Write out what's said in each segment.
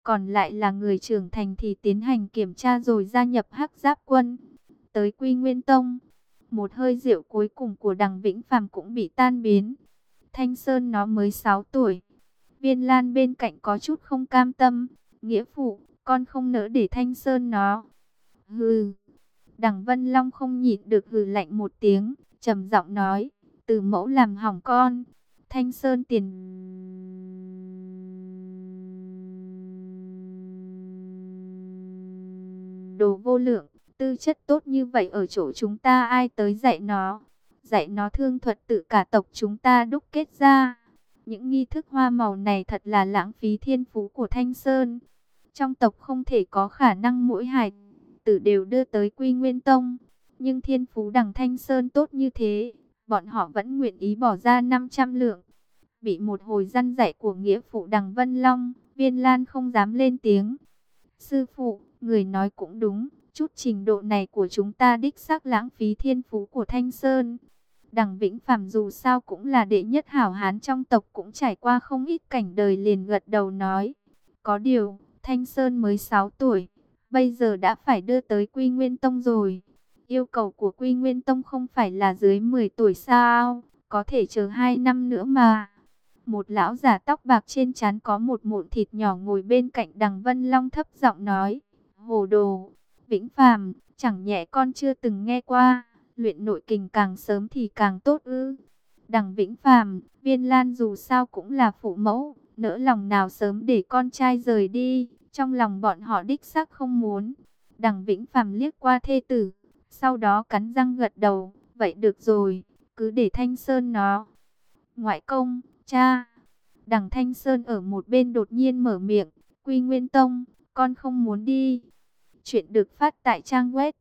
còn lại là người trưởng thành thì tiến hành kiểm tra rồi gia nhập Hắc Giáp quân. Tới Quy Nguyên Tông, một hơi rượu cuối cùng của Đằng Vĩnh Phàm cũng bị tan biến. Thanh Sơn nó mới 6 tuổi. Viên Lan bên cạnh có chút không cam tâm. Nghĩa phụ, con không nỡ để Thanh Sơn nó. Hừ. Đằng Vân Long không nhịn được hừ lạnh một tiếng, trầm giọng nói, từ mẫu làm hỏng con. Thanh Sơn tiền đồ vô lượng, tư chất tốt như vậy ở chỗ chúng ta ai tới dạy nó. Dạy nó thương thuật tự cả tộc chúng ta đúc kết ra. Những nghi thức hoa màu này thật là lãng phí thiên phú của Thanh Sơn. Trong tộc không thể có khả năng mỗi hài tử đều đưa tới Quy Nguyên Tông. Nhưng thiên phú đằng Thanh Sơn tốt như thế, bọn họ vẫn nguyện ý bỏ ra 500 lượng. Bị một hồi răn dạy của nghĩa phụ đằng Vân Long, Viên Lan không dám lên tiếng. Sư phụ, người nói cũng đúng, chút trình độ này của chúng ta đích xác lãng phí thiên phú của Thanh Sơn. Đằng Vĩnh Phàm dù sao cũng là đệ nhất hảo hán trong tộc, cũng trải qua không ít cảnh đời, liền gật đầu nói. Có điều, Thanh Sơn mới 6 tuổi, bây giờ đã phải đưa tới Quy Nguyên Tông rồi. Yêu cầu của Quy Nguyên Tông không phải là dưới 10 tuổi sao, có thể chờ 2 năm nữa mà. Một lão già tóc bạc trên trán có một mụn thịt nhỏ ngồi bên cạnh đằng Vân Long thấp giọng nói. Hồ đồ, Vĩnh Phàm, chẳng nhẽ con chưa từng nghe qua, luyện nội kình càng sớm thì càng tốt ư? Đằng Vĩnh Phàm, Viên Lan dù sao cũng là phụ mẫu, nỡ lòng nào sớm để con trai rời đi, trong lòng bọn họ đích xác không muốn. Đằng Vĩnh Phàm liếc qua thê tử, sau đó cắn răng gật đầu, vậy được rồi, cứ để Thanh Sơn nó. Ngoại công, cha. Đằng Thanh Sơn ở một bên đột nhiên mở miệng, Quy Nguyên Tông, con không muốn đi. Chuyện được phát tại trang web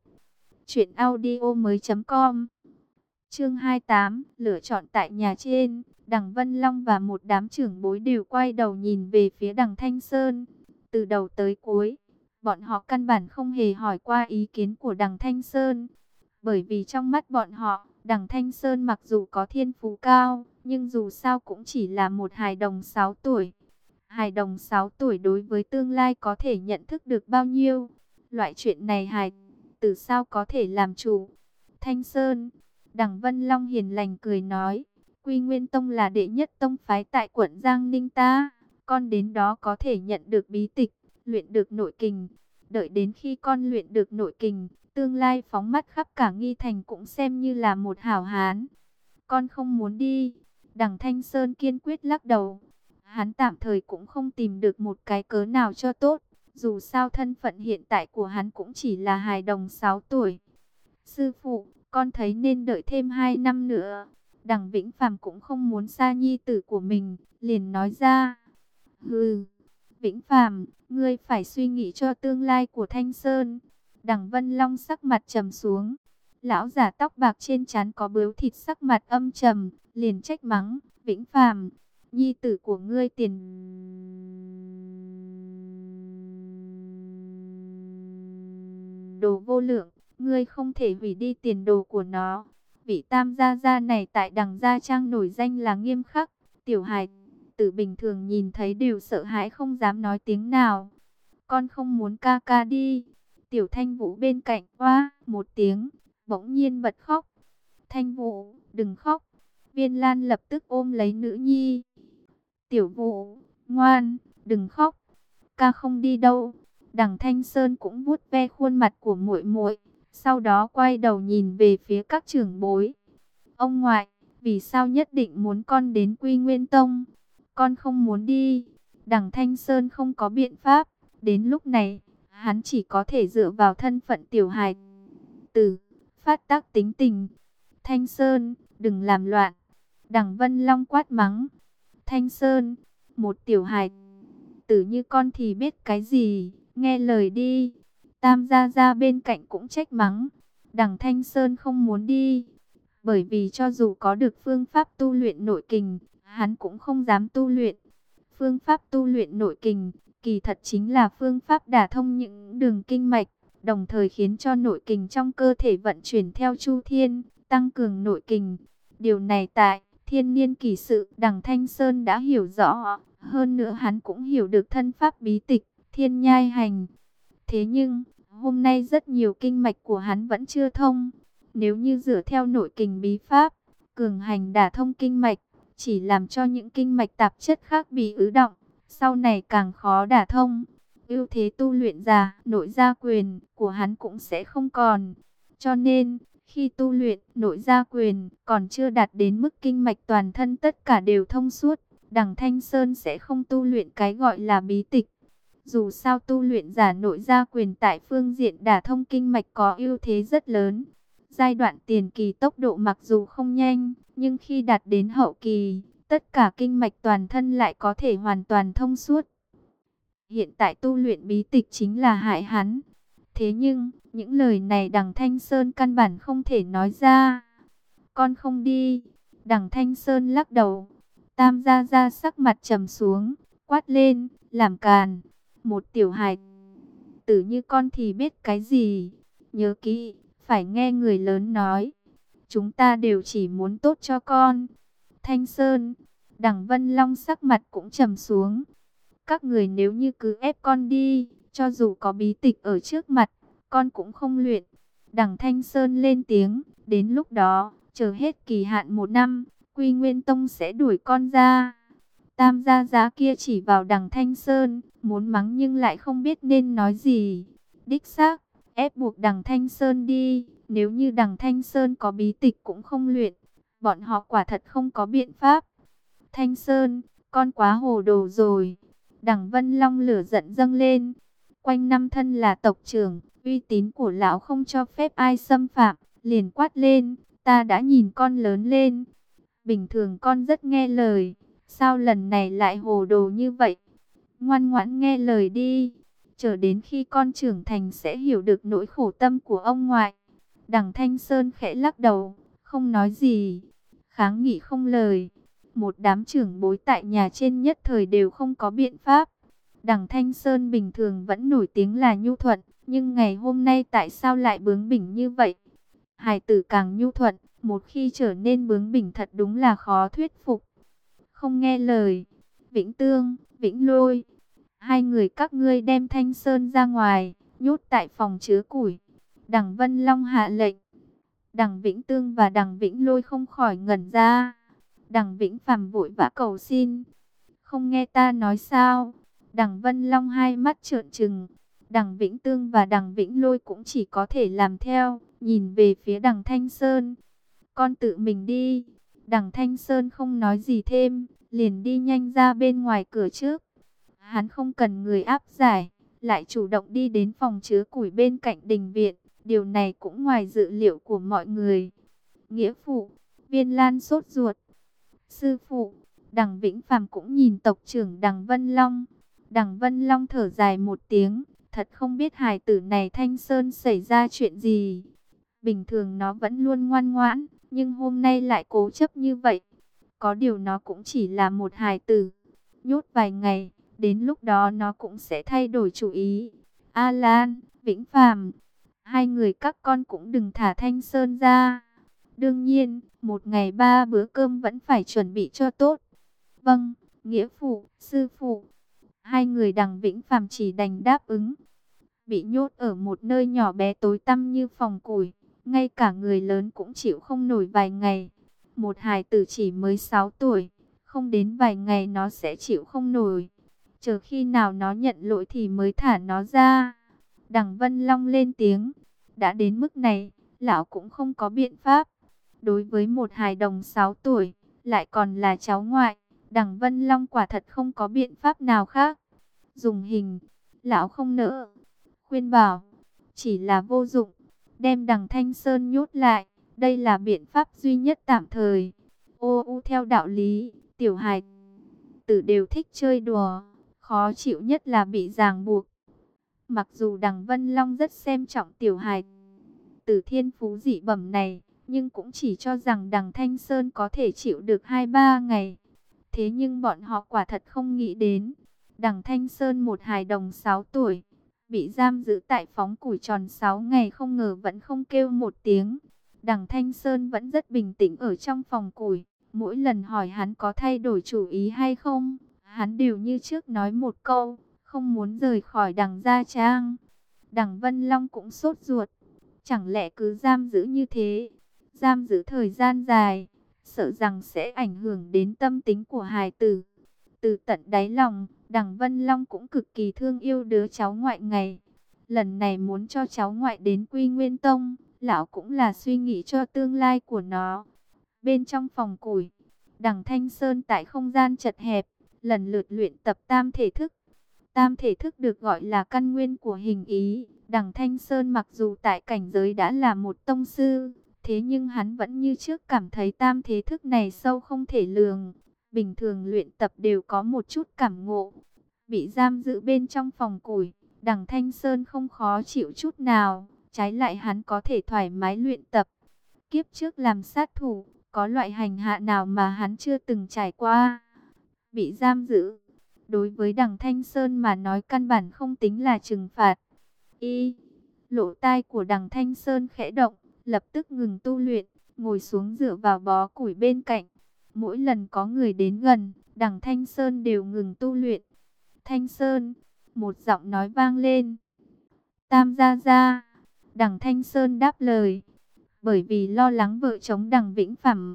truyệnaudiomoi.com. Chương 28, lựa chọn tại nhà trên. Đằng Vân Long và một đám trưởng bối đều quay đầu nhìn về phía đằng Thanh Sơn. Từ đầu tới cuối, bọn họ căn bản không hề hỏi qua ý kiến của đằng Thanh Sơn. Bởi vì trong mắt bọn họ, đằng Thanh Sơn mặc dù có thiên phú cao, nhưng dù sao cũng chỉ là một hài đồng 6 tuổi. Hài đồng 6 tuổi đối với tương lai có thể nhận thức được bao nhiêu? Loại chuyện này hài tử sao có thể làm chủ? Thanh Sơn, đằng Vân Long hiền lành cười nói, Quy Nguyên Tông là đệ nhất tông phái tại quận Giang Ninh ta. Con đến đó có thể nhận được bí tịch, luyện được nội kình. Đợi đến khi con luyện được nội kình, tương lai phóng mắt khắp cả Nghi Thành cũng xem như là một hảo hán. Con không muốn đi. Đằng Thanh Sơn kiên quyết lắc đầu. Hắn tạm thời cũng không tìm được một cái cớ nào cho tốt. Dù sao thân phận hiện tại của hắn cũng chỉ là hài đồng 6 tuổi. Sư phụ, con thấy nên đợi thêm 2 năm nữa. Đằng Vĩnh Phàm cũng không muốn xa nhi tử của mình, liền nói ra. Hừ, Vĩnh Phàm, ngươi phải suy nghĩ cho tương lai của Thanh Sơn. Đằng Vân Long sắc mặt trầm xuống. Lão già tóc bạc trên trán có bướu thịt sắc mặt âm trầm, liền trách mắng, Vĩnh Phàm, nhi tử của ngươi tiền đồ vô lượng, ngươi không thể hủy đi tiền đồ của nó. Vị tam gia gia này tại đằng gia trang nổi danh là nghiêm khắc, tiểu hài tử bình thường nhìn thấy đều sợ hãi không dám nói tiếng nào. Con không muốn ca ca đi. Tiểu Thanh Vũ bên cạnh oa một tiếng, bỗng nhiên bật khóc. Thanh Vũ, đừng khóc. Viên Lan lập tức ôm lấy nữ nhi. Tiểu Vũ, ngoan, đừng khóc. Ca không đi đâu. Đằng Thanh Sơn cũng vuốt ve khuôn mặt của muội muội, sau đó quay đầu nhìn về phía các trưởng bối. Ông ngoại, vì sao nhất định muốn con đến Quy Nguyên Tông? Con không muốn đi. Đằng Thanh Sơn không có biện pháp. Đến lúc này, hắn chỉ có thể dựa vào thân phận tiểu hài tử, phát tác tính tình. Thanh Sơn, đừng làm loạn. Đằng Vân Long quát mắng. Thanh Sơn, một tiểu hài tử như con thì biết cái gì, nghe lời đi. Tam gia gia bên cạnh cũng trách mắng. Đằng Thanh Sơn không muốn đi, bởi vì cho dù có được phương pháp tu luyện nội kình, hắn cũng không dám tu luyện. Phương pháp tu luyện nội kình kỳ thật chính là phương pháp đả thông những đường kinh mạch, đồng thời khiến cho nội kình trong cơ thể vận chuyển theo chu thiên, tăng cường nội kình. Điều này tại Thiên Niên Kỳ Sự, đằng Thanh Sơn đã hiểu rõ, hơn nữa hắn cũng hiểu được thân pháp bí tịch thiên nhai hành. Thế nhưng, hôm nay rất nhiều kinh mạch của hắn vẫn chưa thông. Nếu như dựa theo nội kình bí pháp, cường hành đả thông kinh mạch, chỉ làm cho những kinh mạch tạp chất khác bị ứ đọng, sau này càng khó đả thông. Ưu thế tu luyện giả, nội gia quyền của hắn cũng sẽ không còn. Cho nên, khi tu luyện nội gia quyền còn chưa đạt đến mức kinh mạch toàn thân tất cả đều thông suốt, Đằng Thanh Sơn sẽ không tu luyện cái gọi là bí tịch. Dù sao tu luyện giả nội gia quyền tại phương diện đả thông kinh mạch có ưu thế rất lớn. Giai đoạn tiền kỳ tốc độ mặc dù không nhanh, nhưng khi đạt đến hậu kỳ, tất cả kinh mạch toàn thân lại có thể hoàn toàn thông suốt. Hiện tại tu luyện bí tịch chính là hại hắn. Thế nhưng, những lời này Đằng Thanh Sơn căn bản không thể nói ra. Con không đi. Đằng Thanh Sơn lắc đầu. Tam gia gia sắc mặt trầm xuống, quát lên, làm càn. Một tiểu hài tử như con thì biết cái gì. Nhớ kỹ, phải nghe người lớn nói. Chúng ta đều chỉ muốn tốt cho con. Thanh Sơn, Đằng Vân Long sắc mặt cũng trầm xuống. Các người nếu như cứ ép con đi, cho dù có bí tịch ở trước mặt, con cũng không luyện. Đằng Thanh Sơn lên tiếng, đến lúc đó, chờ hết kỳ hạn 1 năm, Quy Nguyên Tông sẽ đuổi con ra. Tam gia giá kia chỉ vào Đằng Thanh Sơn, muốn mắng nhưng lại không biết nên nói gì. Đích xác, ép buộc Đằng Thanh Sơn đi, nếu như Đằng Thanh Sơn có bí tịch cũng không luyện, bọn họ quả thật không có biện pháp. Thanh Sơn, con quá hồ đồ rồi. Đằng Vân Long lửa giận dâng lên. Quanh năm thân là tộc trưởng, uy tín của lão không cho phép ai xâm phạm, liền quát lên, ta đã nhìn con lớn lên. Bình thường con rất nghe lời, sao lần này lại hồ đồ như vậy? Ngoan ngoãn nghe lời đi, chờ đến khi con trưởng thành sẽ hiểu được nỗi khổ tâm của ông ngoại. Đằng Thanh Sơn khẽ lắc đầu, không nói gì, kháng nghị không lời. Một đám trưởng bối tại nhà trên nhất thời đều không có biện pháp. Đằng Thanh Sơn bình thường vẫn nổi tiếng là nhu thuận, nhưng ngày hôm nay tại sao lại bướng bỉnh như vậy? Hài tử càng nhu thuận, một khi trở nên bướng bỉnh thật đúng là khó thuyết phục. Không nghe lời, Vĩnh Tương, Vĩnh Lôi, hai người các ngươi đem Thanh Sơn ra ngoài, nhốt tại phòng chứa củi. Đằng Vân Long hạ lệnh. Đằng Vĩnh Tương và Đằng Vĩnh Lôi không khỏi ngẩn ra. Đằng Vĩnh Phàm vội vã cầu xin. Không nghe ta nói sao? Đằng Vân Long hai mắt trợn trừng. Đằng Vĩnh Tương và Đằng Vĩnh Lôi cũng chỉ có thể làm theo, nhìn về phía Đằng Thanh Sơn. Con tự mình đi. Đằng Thanh Sơn không nói gì thêm, liền đi nhanh ra bên ngoài cửa trước. Hắn không cần người áp giải, lại chủ động đi đến phòng chứa củi bên cạnh đình viện. Điều này cũng ngoài dự liệu của mọi người. Nghĩa phụ, Viên Lan sốt ruột. Sư phụ, Đằng Vĩnh Phàm cũng nhìn tộc trưởng Đằng Vân Long. Đằng Vân Long thở dài một tiếng, thật không biết hài tử này Thanh Sơn xảy ra chuyện gì. Bình thường nó vẫn luôn ngoan ngoãn, nhưng hôm nay lại cố chấp như vậy. Có điều nó cũng chỉ là một hài tử. Nhốt vài ngày, đến lúc đó nó cũng sẽ thay đổi chủ ý. A Lan, Vĩnh Phàm, hai người các con cũng đừng thả Thanh Sơn ra. Đương nhiên, một ngày 3 bữa cơm vẫn phải chuẩn bị cho tốt. Vâng, nghĩa phụ, sư phụ. Hai người Đằng Vĩnh Phàm chỉ đành đáp ứng. Bị nhốt ở một nơi nhỏ bé tối tăm như phòng củi, ngay cả người lớn cũng chịu không nổi vài ngày. Một hài tử chỉ mới 6 tuổi, không đến vài ngày nó sẽ chịu không nổi. Chờ khi nào nó nhận lỗi thì mới thả nó ra. Đằng Vân Long lên tiếng. Đã đến mức này, lão cũng không có biện pháp. Đối với một hài đồng 6 tuổi, lại còn là cháu ngoại, Đằng Vân Long quả thật không có biện pháp nào khác. Dùng hình, lão không nỡ. Khuyên bảo, chỉ là vô dụng. Đem Đằng Thanh Sơn nhốt lại, đây là biện pháp duy nhất tạm thời. Theo đạo lý, tiểu hài tử đều thích chơi đùa, khó chịu nhất là bị ràng buộc. Mặc dù Đằng Vân Long rất xem trọng tiểu hài tử thiên phú dị bẩm này, nhưng cũng chỉ cho rằng Đằng Thanh Sơn có thể chịu được 2-3 ngày. Thế nhưng bọn họ quả thật không nghĩ đến, Đằng Thanh Sơn một hài đồng 6 tuổi, bị giam giữ tại phóng củi tròn 6 ngày không ngờ vẫn không kêu một tiếng. Đằng Thanh Sơn vẫn rất bình tĩnh ở trong phòng củi, mỗi lần hỏi hắn có thay đổi chủ ý hay không, hắn đều như trước nói một câu, không muốn rời khỏi Đằng Gia Trang. Đằng Vân Long cũng sốt ruột, chẳng lẽ cứ giam giữ như thế, giam giữ thời gian dài, sợ rằng sẽ ảnh hưởng đến tâm tính của hài tử. Từ tận đáy lòng, Đằng Vân Long cũng cực kỳ thương yêu đứa cháu ngoại này. Lần này muốn cho cháu ngoại đến Quy Nguyên Tông, lão cũng là suy nghĩ cho tương lai của nó. Bên trong phòng củi, Đằng Thanh Sơn tại không gian chật hẹp, lần lượt luyện tập tam thể thức. Tam thể thức được gọi là căn nguyên của hình ý. Đằng Thanh Sơn mặc dù tại cảnh giới đã là một tông sư, thế nhưng hắn vẫn như trước cảm thấy tam thế thức này sâu không thể lường. Bình thường luyện tập đều có một chút cảm ngộ. Bị giam giữ bên trong phòng củi, Đằng Thanh Sơn không khó chịu chút nào, trái lại hắn có thể thoải mái luyện tập. Kiếp trước làm sát thủ, có loại hành hạ nào mà hắn chưa từng trải qua. Bị giam giữ, đối với Đằng Thanh Sơn mà nói căn bản không tính là trừng phạt. Lỗ tai của Đằng Thanh Sơn khẽ động, lập tức ngừng tu luyện, ngồi xuống dựa vào bó củi bên cạnh. Mỗi lần có người đến gần, Đằng Thanh Sơn đều ngừng tu luyện. Thanh Sơn, một giọng nói vang lên. Tam gia gia. Đằng Thanh Sơn đáp lời, bởi vì lo lắng vợ chồng Đằng Vĩnh Phàm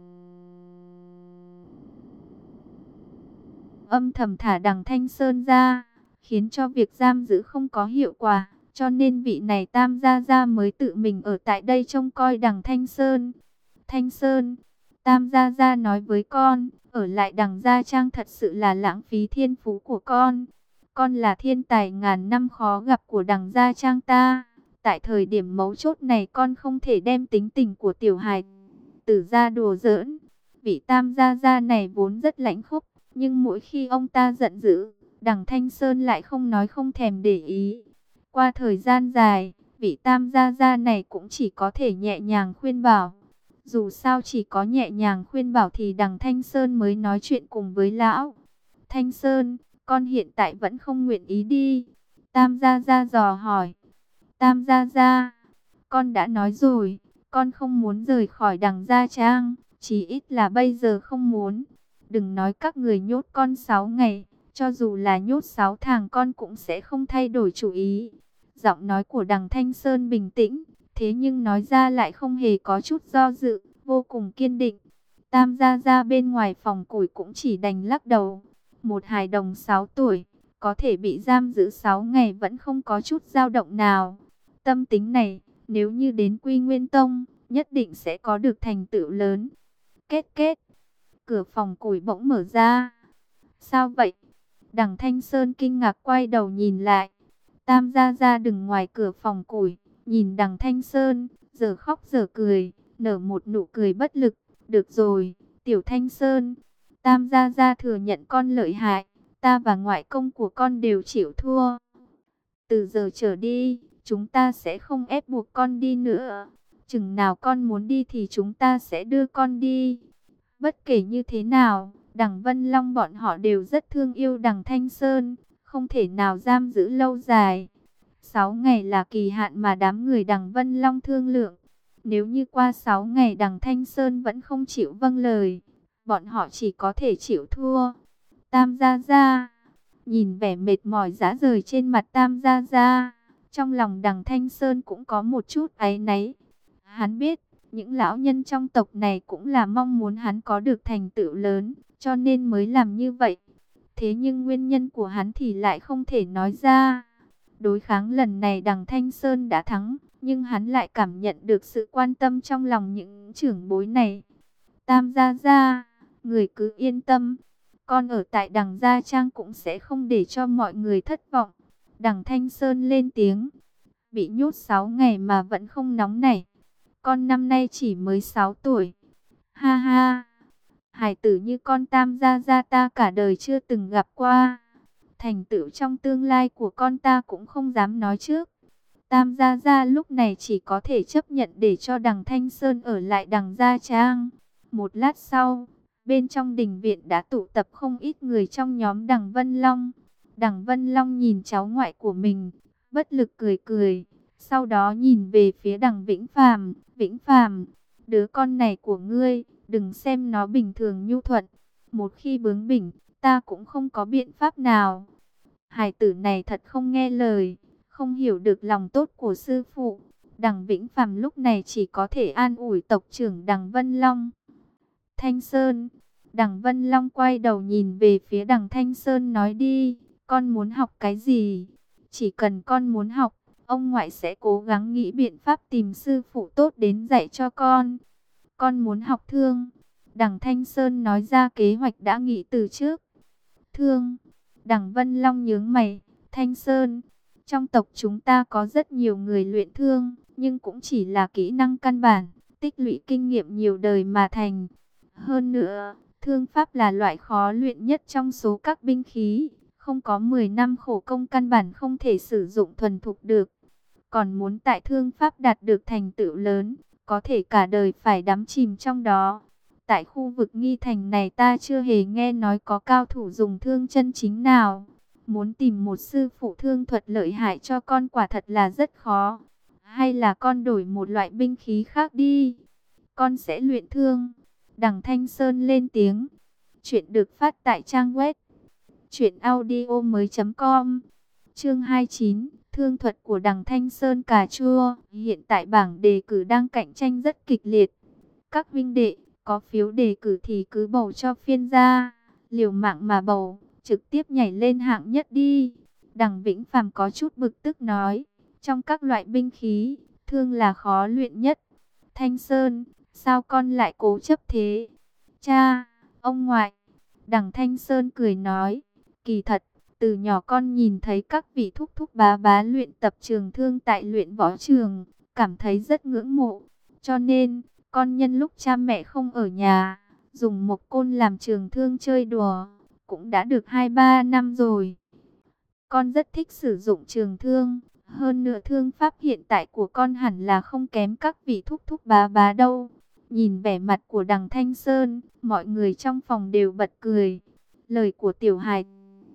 âm thầm thả Đằng Thanh Sơn ra, khiến cho việc giam giữ không có hiệu quả, cho nên vị này Tam gia gia mới tự mình ở tại đây trông coi Đằng Thanh Sơn. Thanh Sơn, Tam gia gia nói với con, ở lại Đằng Gia Trang thật sự là lãng phí thiên phú của con. Con là thiên tài ngàn năm khó gặp của Đằng Gia Trang ta. Tại thời điểm mấu chốt này con không thể đem tính tình của tiểu hài tử ra đùa giỡn. Vị Tam gia gia này vốn rất lãnh khốc, nhưng mỗi khi ông ta giận dữ, Đằng Thanh Sơn lại không nói không thèm để ý. Qua thời gian dài, vị Tam gia gia này cũng chỉ có thể nhẹ nhàng khuyên bảo. Dù sao chỉ có nhẹ nhàng khuyên bảo thì Đằng Thanh Sơn mới nói chuyện cùng với lão. Thanh Sơn, con hiện tại vẫn không nguyện ý đi. Tam gia gia dò hỏi. Tam gia gia, con đã nói rồi, con không muốn rời khỏi Đằng Gia Trang, chỉ ít là bây giờ không muốn. Đừng nói các người nhốt con 6 ngày, cho dù là nhốt 6 tháng con cũng sẽ không thay đổi chủ ý. Giọng nói của Đằng Thanh Sơn bình tĩnh, thế nhưng nói ra lại không hề có chút do dự, vô cùng kiên định. Tam gia gia bên ngoài phòng củi cũng chỉ đành lắc đầu. Một hài đồng 6 tuổi, có thể bị giam giữ 6 ngày vẫn không có chút dao động nào. Tâm tính này, nếu như đến Quy Nguyên Tông, nhất định sẽ có được thành tựu lớn. Kết kết, cửa phòng củi bỗng mở ra. Sao vậy? Đằng Thanh Sơn kinh ngạc quay đầu nhìn lại. Tam gia gia đứng ngoài cửa phòng củi, nhìn Đằng Thanh Sơn, giờ khóc giờ cười, nở một nụ cười bất lực. Được rồi, Tiểu Thanh Sơn, Tam gia gia thừa nhận con lợi hại, ta và ngoại công của con đều chịu thua. Từ giờ trở đi, chúng ta sẽ không ép buộc con đi nữa. Chừng nào con muốn đi thì chúng ta sẽ đưa con đi. Bất kể như thế nào, Đằng Vân Long bọn họ đều rất thương yêu Đằng Thanh Sơn, không thể nào giam giữ lâu dài. 6 ngày là kỳ hạn mà đám người Đằng Vân Long thương lượng. Nếu như qua 6 ngày Đằng Thanh Sơn vẫn không chịu vâng lời, bọn họ chỉ có thể chịu thua. Tam gia gia, nhìn vẻ mệt mỏi rã rời trên mặt Tam gia gia, trong lòng Đằng Thanh Sơn cũng có một chút áy náy. Hắn biết, những lão nhân trong tộc này cũng là mong muốn hắn có được thành tựu lớn, cho nên mới làm như vậy. Thế nhưng nguyên nhân của hắn thì lại không thể nói ra. Đối kháng lần này Đằng Thanh Sơn đã thắng, nhưng hắn lại cảm nhận được sự quan tâm trong lòng những trưởng bối này. Tam gia gia, người cứ yên tâm, con ở tại Đằng Gia Trang cũng sẽ không để cho mọi người thất vọng. Đằng Thanh Sơn lên tiếng, bị nhốt 6 ngày mà vẫn không nóng nảy. Con năm nay chỉ mới 6 tuổi. Ha ha, hài tử như con Tam gia gia ta cả đời chưa từng gặp qua. Thành tựu trong tương lai của con ta cũng không dám nói trước. Tam gia gia lúc này chỉ có thể chấp nhận để cho Đằng Thanh Sơn ở lại Đằng Gia Trang. Một lát sau, bên trong đình viện đã tụ tập không ít người trong nhóm Đằng Vân Long. Đằng Vân Long nhìn cháu ngoại của mình, bất lực cười cười. Sau đó nhìn về phía Đằng Vĩnh Phàm. Vĩnh Phàm, đứa con này của ngươi, đừng xem nó bình thường nhu thuận. Một khi bướng bỉnh, ta cũng không có biện pháp nào. Hài tử này thật không nghe lời, không hiểu được lòng tốt của sư phụ. Đằng Vĩnh Phàm lúc này chỉ có thể an ủi tộc trưởng Đằng Vân Long. Thanh Sơn. Đằng Vân Long quay đầu nhìn về phía Đằng Thanh Sơn nói đi, con muốn học cái gì? Chỉ cần con muốn học, ông ngoại sẽ cố gắng nghĩ biện pháp tìm sư phụ tốt đến dạy cho con. Con muốn học thương. Đằng Thanh Sơn nói ra kế hoạch đã nghĩ từ trước. Thương. Đằng Vân Long nhướng mày. Thanh Sơn, trong tộc chúng ta có rất nhiều người luyện thương, nhưng cũng chỉ là kỹ năng căn bản, tích lũy kinh nghiệm nhiều đời mà thành. Hơn nữa, thương pháp là loại khó luyện nhất trong số các binh khí, không có 10 năm khổ công căn bản không thể sử dụng thuần thục được. Còn muốn tại thương pháp đạt được thành tựu lớn, có thể cả đời phải đắm chìm trong đó. Tại khu vực Nghi Thành này ta chưa hề nghe nói có cao thủ dùng thương chân chính nào. Muốn tìm một sư phụ thương thuật lợi hại cho con quả thật là rất khó. Hay là con đổi một loại binh khí khác đi. Con sẽ luyện thương. Đằng Thanh Sơn lên tiếng. Chuyện được phát tại trang web truyệnaudiomoi.com. Chương 29, thương thuật của Đằng Thanh Sơn cà chua. Hiện tại bảng đề cử đang cạnh tranh rất kịch liệt. Các huynh đệ có phiếu đề cử thì cứ bầu cho phiên gia, liều mạng mà bầu, trực tiếp nhảy lên hạng nhất đi. Đằng Vĩnh Phàm có chút bực tức nói, trong các loại binh khí, thương là khó luyện nhất. Thanh Sơn, sao con lại cố chấp thế? Cha, ông ngoại. Đằng Thanh Sơn cười nói, kỳ thật, từ nhỏ con nhìn thấy các vị thúc thúc bá bá luyện tập trường thương tại luyện võ trường, cảm thấy rất ngưỡng mộ. Cho nên, con nhân lúc cha mẹ không ở nhà, dùng một côn làm trường thương chơi đùa, cũng đã được 2-3 năm rồi. Con rất thích sử dụng trường thương, hơn nữa thương pháp hiện tại của con hẳn là không kém các vị thúc thúc bá bá đâu. Nhìn vẻ mặt của Đằng Thanh Sơn, mọi người trong phòng đều bật cười. Lời của tiểu hài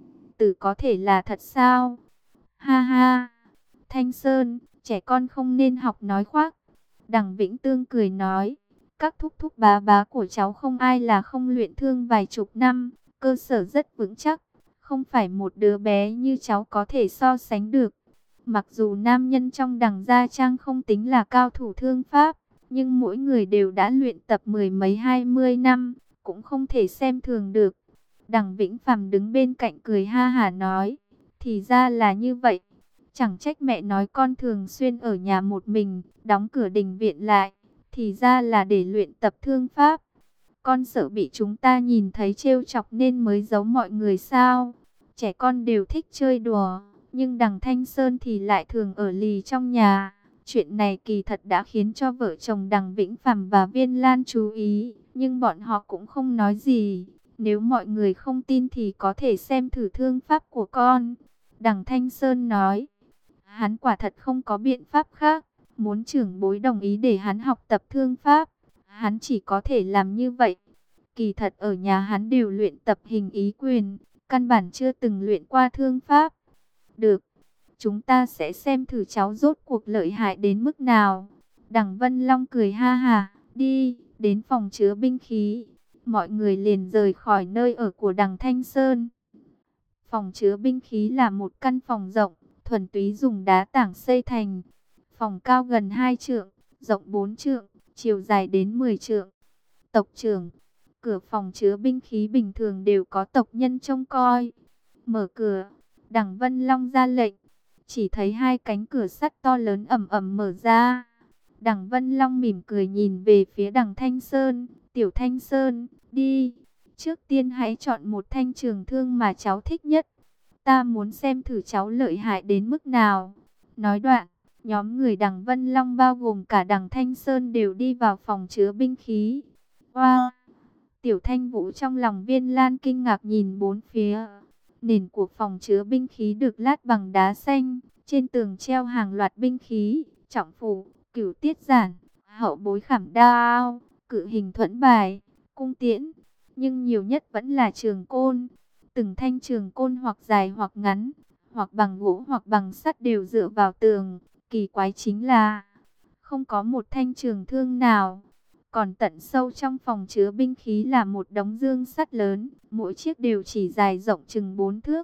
tử có thể là thật sao? Ha ha, Thanh Sơn, trẻ con không nên học nói khoác. Đằng Vĩnh Tương cười nói, các thúc thúc bá bá của cháu không ai là không luyện thương vài chục năm, cơ sở rất vững chắc, không phải một đứa bé như cháu có thể so sánh được. Mặc dù nam nhân trong Đằng gia trang không tính là cao thủ thương pháp, nhưng mỗi người đều đã luyện tập 10 mấy 20 năm, cũng không thể xem thường được. Đằng Vĩnh Phàm đứng bên cạnh cười ha hả nói, thì ra là như vậy. Chẳng trách mẹ nói con thường xuyên ở nhà một mình, đóng cửa đình viện lại, thì ra là để luyện tập thương pháp. Con sợ bị chúng ta nhìn thấy trêu chọc nên mới giấu mọi người sao? Trẻ con đều thích chơi đùa, nhưng Đằng Thanh Sơn thì lại thường ở lì trong nhà. Chuyện này kỳ thật đã khiến cho vợ chồng Đằng Vĩnh Phàm và Viên Lan chú ý, nhưng bọn họ cũng không nói gì. Nếu mọi người không tin thì có thể xem thử thương pháp của con. Đằng Thanh Sơn nói, hắn quả thật không có biện pháp khác. Muốn trưởng bối đồng ý để hắn học tập thương pháp, hắn chỉ có thể làm như vậy. Kỳ thật ở nhà hắn đều luyện tập hình ý quyền, căn bản chưa từng luyện qua thương pháp. Được, chúng ta sẽ xem thử cháu rốt cuộc lợi hại đến mức nào. Đằng Vân Long cười ha hả, đi, đến phòng chứa binh khí. Mọi người liền rời khỏi nơi ở của Đằng Thanh Sơn. Phòng chứa binh khí là một căn phòng rộng, thuần túy dùng đá tảng xây thành. Phòng cao gần 2 trượng, rộng 4 trượng, chiều dài đến 10 trượng. Tộc trưởng, cửa phòng chứa binh khí bình thường đều có tộc nhân trông coi. Mở cửa, Đằng Vân Long ra lệnh. Chỉ thấy hai cánh cửa sắt to lớn ầm ầm mở ra. Đằng Vân Long mỉm cười nhìn về phía Đằng Thanh Sơn. Tiểu Thanh Sơn, đi. Trước tiên hãy chọn một thanh trường thương mà cháu thích nhất. Ta muốn xem thử cháu lợi hại đến mức nào. Nói đoạn, nhóm người Đằng Vân Long bao gồm cả Đằng Thanh Sơn đều đi vào phòng chứa binh khí. Wow! Tiểu Thanh Vũ trong lòng Viên Lan kinh ngạc nhìn bốn phía. Nền của phòng chứa binh khí được lát bằng đá xanh. Trên tường treo hàng loạt binh khí, trọng phủ, cửu tiết giản, hậu bối khảm đao, cự hình thuẫn bài, cung tiễn. Nhưng nhiều nhất vẫn là trường côn. Từng thanh trường côn hoặc dài hoặc ngắn, hoặc bằng gỗ hoặc bằng sắt đều dựa vào tường. Kỳ quái chính là không có một thanh trường thương nào. Còn tận sâu trong phòng chứa binh khí là một đống dương sắt lớn, mỗi chiếc đều chỉ dài rộng chừng 4 thước,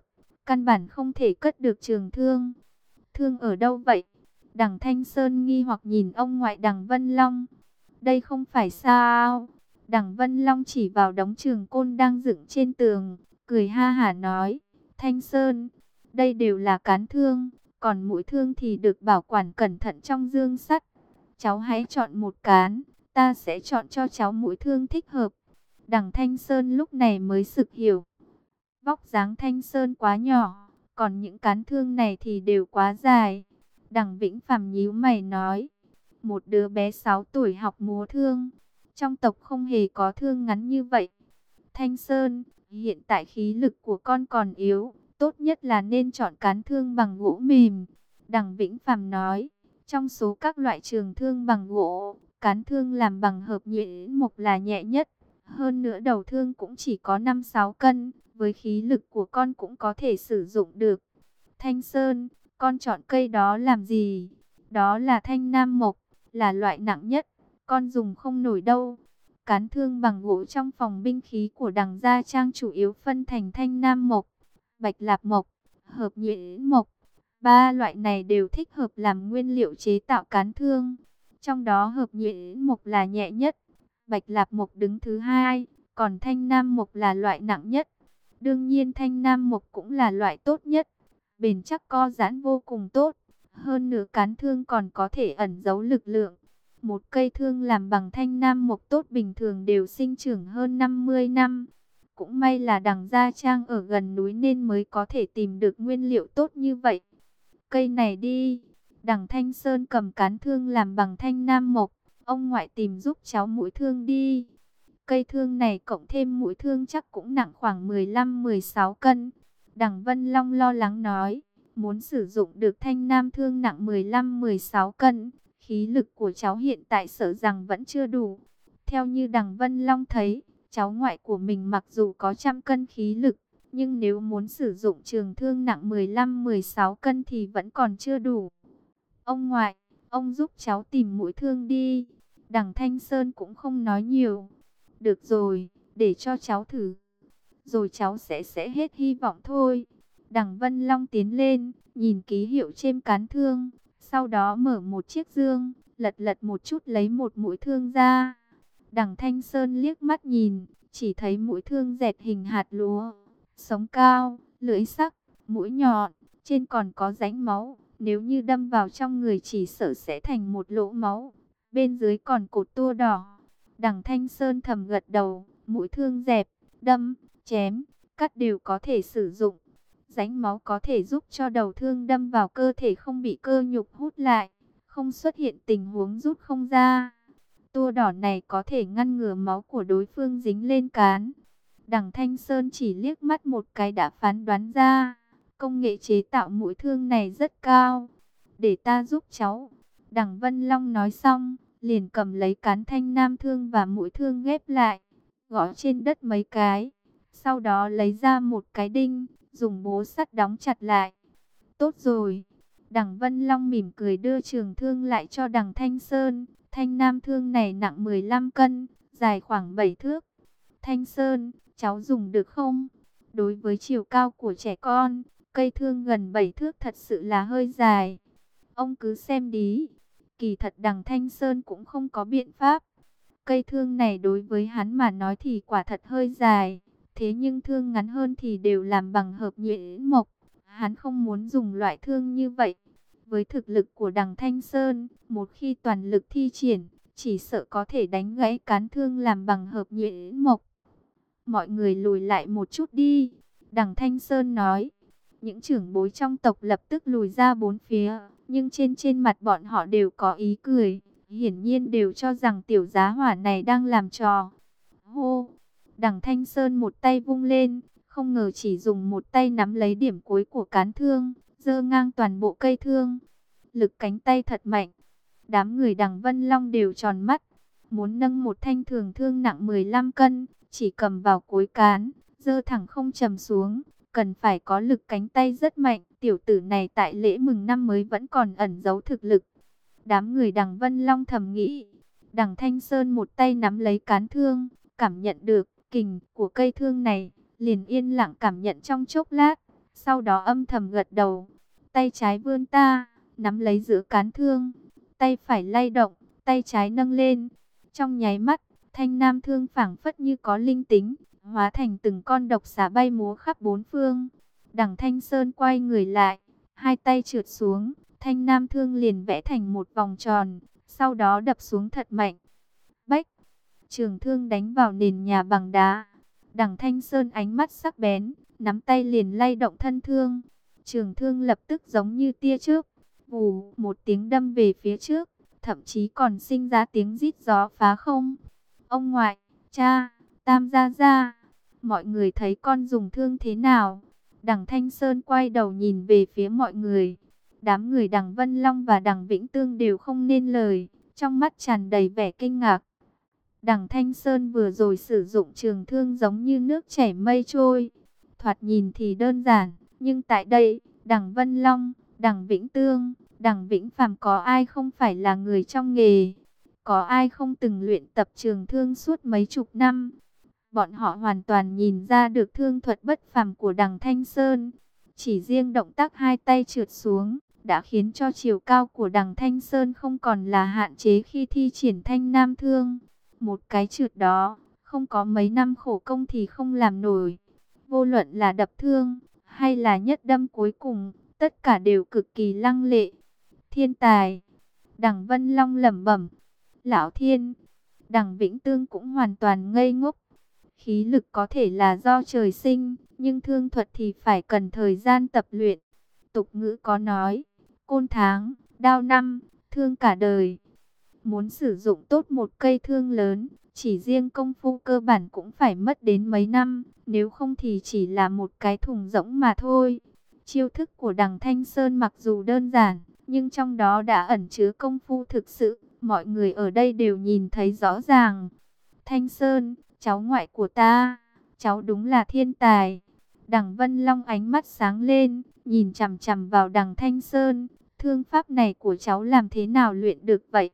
căn bản không thể cất được trường thương. Thương ở đâu vậy? Đằng Thanh Sơn nghi hoặc nhìn ông ngoại Đằng Vân Long. Đây không phải sao? Đằng Vân Long chỉ vào đống trường côn đang dựng trên tường, cười ha hả nói, Thanh Sơn, đây đều là cán thương, còn mũi thương thì được bảo quản cẩn thận trong dương sắt. Cháu hãy chọn một cán, ta sẽ chọn cho cháu mũi thương thích hợp. Đằng Thanh Sơn lúc này mới sực hiểu. Vóc dáng Thanh Sơn quá nhỏ, còn những cán thương này thì đều quá dài. Đằng Vĩnh Phàm nhíu mày nói, một đứa bé 6 tuổi học múa thương, trong tộc không hề có thương ngắn như vậy. Thanh Sơn, hiện tại khí lực của con còn yếu, tốt nhất là nên chọn cán thương bằng gỗ mềm. Đằng Vĩnh Phàm nói, trong số các loại trường thương bằng gỗ, cán thương làm bằng hợp nhuyễn mộc là nhẹ nhất. Hơn nữa đầu thương cũng chỉ có 5-6 cân, với khí lực của con cũng có thể sử dụng được. Thanh Sơn, con chọn cây đó làm gì? Đó là thanh nam mộc, là loại nặng nhất, con dùng không nổi đâu. Cán thương bằng gỗ trong phòng binh khí của Đằng Gia Trang chủ yếu phân thành thanh nam mộc, bạch lạp mộc, hợp nhuyễn mộc. Ba loại này đều thích hợp làm nguyên liệu chế tạo cán thương. Trong đó hợp nhuyễn mộc là nhẹ nhất, bạch lạp mộc đứng thứ hai, còn thanh nam mộc là loại nặng nhất. Đương nhiên thanh nam mộc cũng là loại tốt nhất, bền chắc co giãn vô cùng tốt. Hơn nữa cán thương còn có thể ẩn giấu lực lượng. Một cây thương làm bằng thanh nam mộc tốt bình thường đều sinh trưởng hơn 50 năm. Cũng may là Đằng Gia Trang ở gần núi nên mới có thể tìm được nguyên liệu tốt như vậy. Cây này đi. Đằng Thanh Sơn cầm cán thương làm bằng thanh nam mộc. Ông ngoại tìm giúp cháu mũi thương đi. Cây thương này cộng thêm mũi thương chắc cũng nặng khoảng 15-16 cân. Đằng Vân Long lo lắng nói, muốn sử dụng được thanh nam thương nặng 15-16 cân, khí lực của cháu hiện tại sợ rằng vẫn chưa đủ. Theo như Đằng Vân Long thấy, cháu ngoại của mình mặc dù có 100 cân khí lực, nhưng nếu muốn sử dụng trường thương nặng 15-16 cân thì vẫn còn chưa đủ. Ông ngoại, ông giúp cháu tìm mũi thương đi. Đằng Thanh Sơn cũng không nói nhiều. Được rồi, để cho cháu thử. Rồi cháu sẽ hết hy vọng thôi. Đằng Vân Long tiến lên, nhìn ký hiệu trên cán thương. Sau đó mở một chiếc dương, lật một chút lấy một mũi thương ra. Đằng Thanh Sơn liếc mắt nhìn, chỉ thấy mũi thương dẹt hình hạt lúa. Sống cao, lưỡi sắc, mũi nhọn, trên còn có rãnh máu. Nếu như đâm vào trong người chỉ sợ sẽ thành một lỗ máu. Bên dưới còn cột tua đỏ. Đằng Thanh Sơn thầm gật đầu, mũi thương dẹp, đâm, chém, cắt đều có thể sử dụng. Rãnh máu có thể giúp cho đầu thương đâm vào cơ thể không bị cơ nhục hút lại, không xuất hiện tình huống rút không ra. Tua đỏ này có thể ngăn ngừa máu của đối phương dính lên cán. Đằng Thanh Sơn chỉ liếc mắt một cái đã phán đoán ra, công nghệ chế tạo mũi thương này rất cao. Để ta giúp cháu. Đằng Vân Long nói xong, liền cầm lấy cán thanh nam thương và mũi thương ghép lại, gõ trên đất mấy cái. Sau đó lấy ra một cái đinh, dùng búa sắt đóng chặt lại. Tốt rồi. Đằng Vân Long mỉm cười đưa trường thương lại cho Đằng Thanh Sơn. Thanh nam thương này nặng 15 cân, dài khoảng 7 thước. Thanh Sơn, cháu dùng được không? Đối với chiều cao của trẻ con, cây thương gần 7 thước thật sự là hơi dài. Ông cứ xem đi. Kỳ thật Đằng Thanh Sơn cũng không có biện pháp. Cây thương này đối với hắn mà nói thì quả thật hơi dài. Thế nhưng thương ngắn hơn thì đều làm bằng hợp nhuyễn mộc. Hắn không muốn dùng loại thương như vậy. Với thực lực của Đằng Thanh Sơn, một khi toàn lực thi triển, chỉ sợ có thể đánh gãy cán thương làm bằng hợp nhuyễn mộc. Mọi người lùi lại một chút đi. Đằng Thanh Sơn nói. Những trưởng bối trong tộc lập tức lùi ra bốn phía. Nhưng trên mặt bọn họ đều có ý cười. Hiển nhiên đều cho rằng tiểu giá hỏa này đang làm trò. Hô! Đằng Thanh Sơn một tay vung lên. Không ngờ chỉ dùng một tay nắm lấy điểm cuối của cán thương, giơ ngang toàn bộ cây thương. Lực cánh tay thật mạnh. Đám người Đằng Vân Long đều tròn mắt. Muốn nâng một thanh thường thương nặng 15 cân, chỉ cầm vào cuối cán, giơ thẳng không trầm xuống. Cần phải có lực cánh tay rất mạnh. Tiểu tử này tại lễ mừng năm mới vẫn còn ẩn giấu thực lực. Đám người Đằng Vân Long thầm nghĩ. Đằng Thanh Sơn một tay nắm lấy cán thương, cảm nhận được kình của cây thương này, liền yên lặng cảm nhận trong chốc lát. Sau đó âm thầm gật đầu, tay trái vươn ta, nắm lấy giữa cán thương, tay phải lay động, tay trái nâng lên. Trong nháy mắt, thanh nam thương phảng phất như có linh tính, hóa thành từng con độc xà bay múa khắp bốn phương. Đằng Thanh Sơn quay người lại, hai tay trượt xuống, thanh nam thương liền vẽ thành một vòng tròn, sau đó đập xuống thật mạnh. Bách, trường thương đánh vào nền nhà bằng đá. Đằng Thanh Sơn ánh mắt sắc bén, nắm tay liền lay động thân thương. Trường thương lập tức giống như tia chớp, vù một tiếng đâm về phía trước, thậm chí còn sinh ra tiếng rít gió phá không. Ông ngoại, cha, Tam gia gia, mọi người thấy con dùng thương thế nào? Đằng Thanh Sơn quay đầu nhìn về phía mọi người. Đám người Đằng Vân Long và Đằng Vĩnh Tương đều không nên lời, trong mắt tràn đầy vẻ kinh ngạc. Đằng Thanh Sơn vừa rồi sử dụng trường thương giống như nước chảy mây trôi. Thoạt nhìn thì đơn giản, nhưng tại đây, Đằng Vân Long, Đằng Vĩnh Tương, Đằng Vĩnh Phàm có ai không phải là người trong nghề? Có ai không từng luyện tập trường thương suốt mấy chục năm? Bọn họ hoàn toàn nhìn ra được thương thuật bất phàm của Đằng Thanh Sơn. Chỉ riêng động tác hai tay trượt xuống, đã khiến cho chiều cao của Đằng Thanh Sơn không còn là hạn chế khi thi triển thanh nam thương. Một cái trượt đó, không có mấy năm khổ công thì không làm nổi. Vô luận là đập thương, hay là nhất đâm cuối cùng, tất cả đều cực kỳ lăng lệ. Thiên tài, Đằng Vân Long lẩm bẩm. Lão Thiên, Đằng Vĩnh Tương cũng hoàn toàn ngây ngốc. Khí lực có thể là do trời sinh, nhưng thương thuật thì phải cần thời gian tập luyện. Tục ngữ có nói, côn tháng, đao năm, thương cả đời. Muốn sử dụng tốt một cây thương lớn, chỉ riêng công phu cơ bản cũng phải mất đến mấy năm, nếu không thì chỉ là một cái thùng rỗng mà thôi. Chiêu thức của Đằng Thanh Sơn mặc dù đơn giản, nhưng trong đó đã ẩn chứa công phu thực sự, mọi người ở đây đều nhìn thấy rõ ràng. Thanh Sơn, cháu ngoại của ta, cháu đúng là thiên tài. Đằng Vân Long ánh mắt sáng lên, nhìn chằm chằm vào Đằng Thanh Sơn. Thương pháp này của cháu làm thế nào luyện được vậy?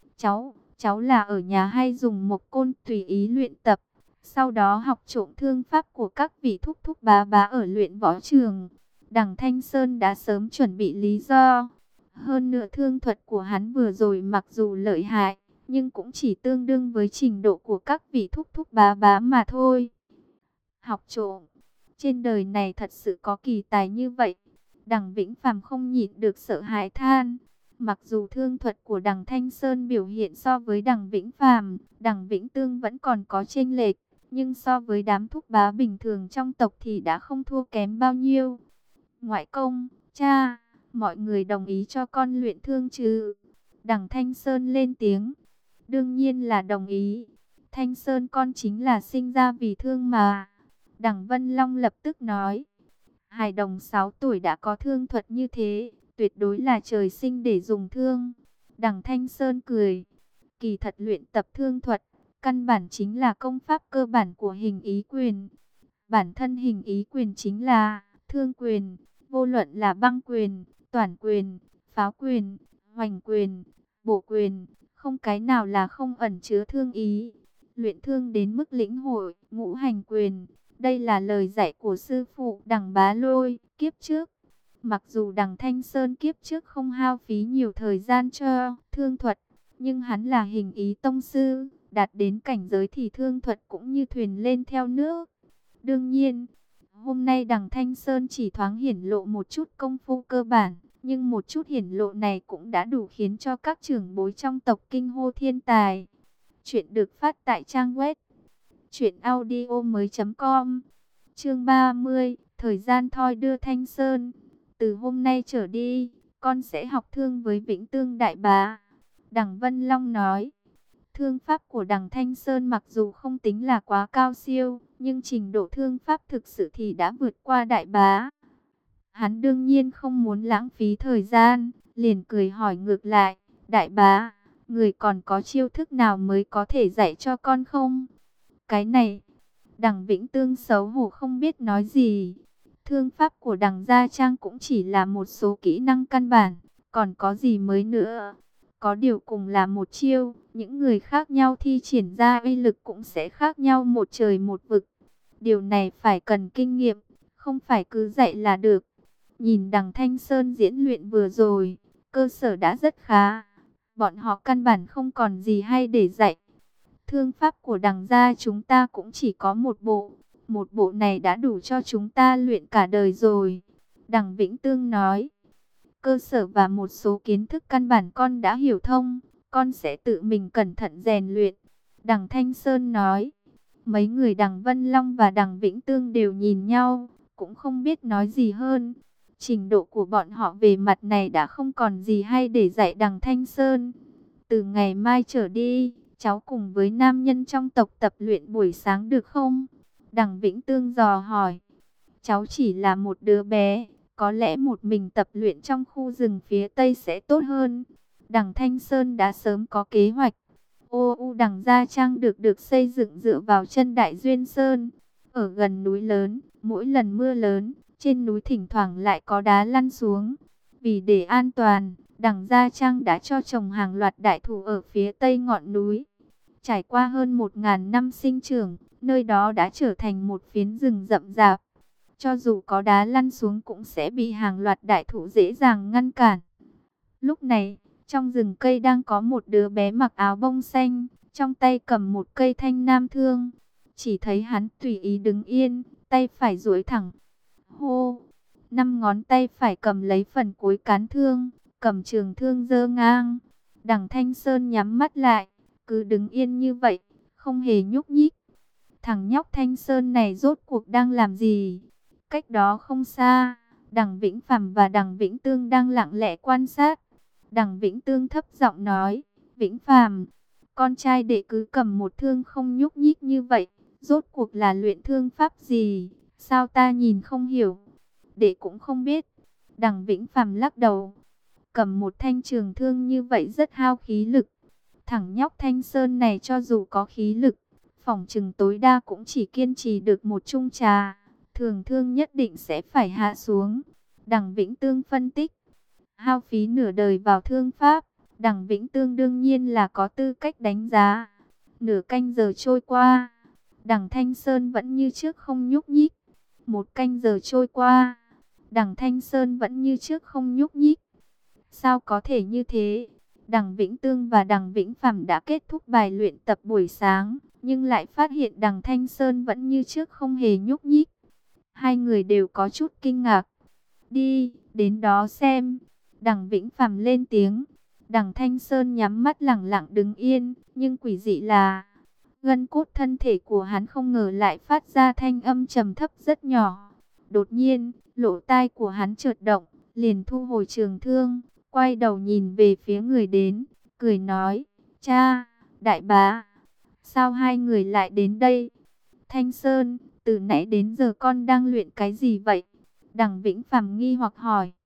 Cháu là ở nhà hay dùng một côn tùy ý luyện tập, sau đó học trộm thương pháp của các vị thúc thúc bá bá ở luyện võ trường. Đằng Thanh Sơn đã sớm chuẩn bị lý do. Hơn nữa thương thuật của hắn vừa rồi mặc dù lợi hại, nhưng cũng chỉ tương đương với trình độ của các vị thúc thúc bá bá mà thôi. Học trộm, trên đời này thật sự có kỳ tài như vậy. Đằng Vĩnh Phàm không nhịn được sợ hãi than. Mặc dù thương thuật của Đằng Thanh Sơn biểu hiện so với Đằng Vĩnh Phàm, Đằng Vĩnh Tương vẫn còn có chênh lệch, nhưng so với đám thúc bá bình thường trong tộc thì đã không thua kém bao nhiêu. Ngoại công, cha, mọi người đồng ý cho con luyện thương chứ? Đằng Thanh Sơn lên tiếng. Đương nhiên là đồng ý. Thanh Sơn con chính là sinh ra vì thương mà. Đằng Vân Long lập tức nói. Hài đồng 6 tuổi đã có thương thuật như thế, tuyệt đối là trời sinh để dùng thương. Đằng Thanh Sơn cười. Kỳ thật luyện tập thương thuật, căn bản chính là công pháp cơ bản của hình ý quyền. Bản thân hình ý quyền chính là thương quyền, vô luận là băng quyền, toản quyền, pháo quyền, hoành quyền, bổ quyền, không cái nào là không ẩn chứa thương ý. Luyện thương đến mức lĩnh hội ngũ hành quyền, đây là lời dạy của sư phụ Đằng Bá Lôi kiếp trước. Mặc dù Đằng Thanh Sơn kiếp trước không hao phí nhiều thời gian cho thương thuật, nhưng hắn là hình ý tông sư, đạt đến cảnh giới thì thương thuật cũng như thuyền lên theo nước. Đương nhiên, hôm nay Đằng Thanh Sơn chỉ thoáng hiển lộ một chút công phu cơ bản, nhưng một chút hiển lộ này cũng đã đủ khiến cho các trưởng bối trong tộc kinh hô thiên tài. Chuyện được phát tại trang web truyệnaudiomoi.com. Chương 30, thời gian thoi đưa Thanh Sơn. Từ hôm nay trở đi, con sẽ học thương với Vĩnh Tương đại bá. Đằng Vân Long nói. Thương pháp của Đằng Thanh Sơn mặc dù không tính là quá cao siêu, nhưng trình độ thương pháp thực sự thì đã vượt qua đại bá. Hắn đương nhiên không muốn lãng phí thời gian, liền cười hỏi ngược lại, đại bá, người còn có chiêu thức nào mới có thể dạy cho con không? Cái này, Đằng Vĩnh Tương xấu hổ không biết nói gì. Thương pháp của Đằng Gia Trang cũng chỉ là một số kỹ năng căn bản, còn có gì mới nữa? Có điều cùng là một chiêu, những người khác nhau thi triển ra uy lực cũng sẽ khác nhau một trời một vực. Điều này phải cần kinh nghiệm, không phải cứ dạy là được. Nhìn đằng Thanh Sơn diễn luyện vừa rồi, cơ sở đã rất khá. Bọn họ căn bản không còn gì hay để dạy. Thương pháp của đằng gia chúng ta cũng chỉ có một bộ. Một bộ này đã đủ cho chúng ta luyện cả đời rồi. Đằng Vĩnh Tương nói. Cơ sở và một số kiến thức căn bản con đã hiểu thông. Con sẽ tự mình cẩn thận rèn luyện. Đằng Thanh Sơn nói. Mấy người đằng Vân Long và đằng Vĩnh Tương đều nhìn nhau. Cũng không biết nói gì hơn. Trình độ của bọn họ về mặt này đã không còn gì hay để dạy đằng Thanh Sơn. Từ ngày mai trở đi, cháu cùng với nam nhân trong tộc tập luyện buổi sáng được không? Đằng Vĩnh Tương dò hỏi. Cháu chỉ là một đứa bé, có lẽ một mình tập luyện trong khu rừng phía Tây sẽ tốt hơn. Đằng Thanh Sơn đã sớm có kế hoạch. Đằng Gia Trang được xây dựng dựa vào chân Đại Duyên Sơn. Ở gần núi lớn, mỗi lần mưa lớn, trên núi thỉnh thoảng lại có đá lăn xuống. Vì để an toàn, đằng Gia Trang đã cho trồng hàng loạt đại thụ ở phía tây ngọn núi. Trải qua hơn 1000 năm sinh trưởng, nơi đó đã trở thành một phiến rừng rậm rạp. Cho dù có đá lăn xuống cũng sẽ bị hàng loạt đại thụ dễ dàng ngăn cản. Lúc này, trong rừng cây đang có một đứa bé mặc áo bông xanh, trong tay cầm một cây thanh nam thương. Chỉ thấy hắn tùy ý đứng yên, tay phải duỗi thẳng. Hô! 5 ngón tay phải cầm lấy phần cuối cán thương, cầm trường thương giơ ngang. Đằng Thanh Sơn nhắm mắt lại, cứ đứng yên như vậy, không hề nhúc nhích. Thằng nhóc Thanh Sơn này rốt cuộc đang làm gì? Cách đó không xa, đằng Vĩnh Phàm và đằng Vĩnh Tương đang lặng lẽ quan sát. Đằng Vĩnh Tương thấp giọng nói, Vĩnh Phàm, con trai đệ cứ cầm một thương không nhúc nhích như vậy, rốt cuộc là luyện thương pháp gì? Sao ta nhìn không hiểu? Đệ cũng không biết. Đằng Vĩnh Phàm lắc đầu. Cầm một thanh trường thương như vậy rất hao khí lực. Thằng nhóc Thanh Sơn này cho dù có khí lực, phỏng chừng tối đa cũng chỉ kiên trì được một chung trà. Thường thương nhất định sẽ phải hạ xuống. Đằng Vĩnh Tương phân tích. Hao phí nửa đời vào thương pháp, đằng Vĩnh Tương đương nhiên là có tư cách đánh giá. Nửa canh giờ trôi qua, đằng Thanh Sơn vẫn như trước không nhúc nhích. Một canh giờ trôi qua, đằng Thanh Sơn vẫn như trước không nhúc nhích. Sao có thể như thế? Đằng Vĩnh Tương và đằng Vĩnh Phàm đã kết thúc bài luyện tập buổi sáng, nhưng lại phát hiện đằng Thanh Sơn vẫn như trước không hề nhúc nhích. Hai người đều có chút kinh ngạc. Đi, đến đó xem. Đằng Vĩnh Phàm lên tiếng. Đằng Thanh Sơn nhắm mắt lẳng lặng đứng yên, nhưng quỷ dị là gân cốt thân thể của hắn không ngờ lại phát ra thanh âm trầm thấp rất nhỏ. Đột nhiên, lỗ tai của hắn chợt động, liền thu hồi trường thương, quay đầu nhìn về phía người đến, cười nói, cha, đại bá, sao hai người lại đến đây? Thanh Sơn, từ nãy đến giờ con đang luyện cái gì vậy? Đằng Vĩnh Phàm nghi hoặc hỏi.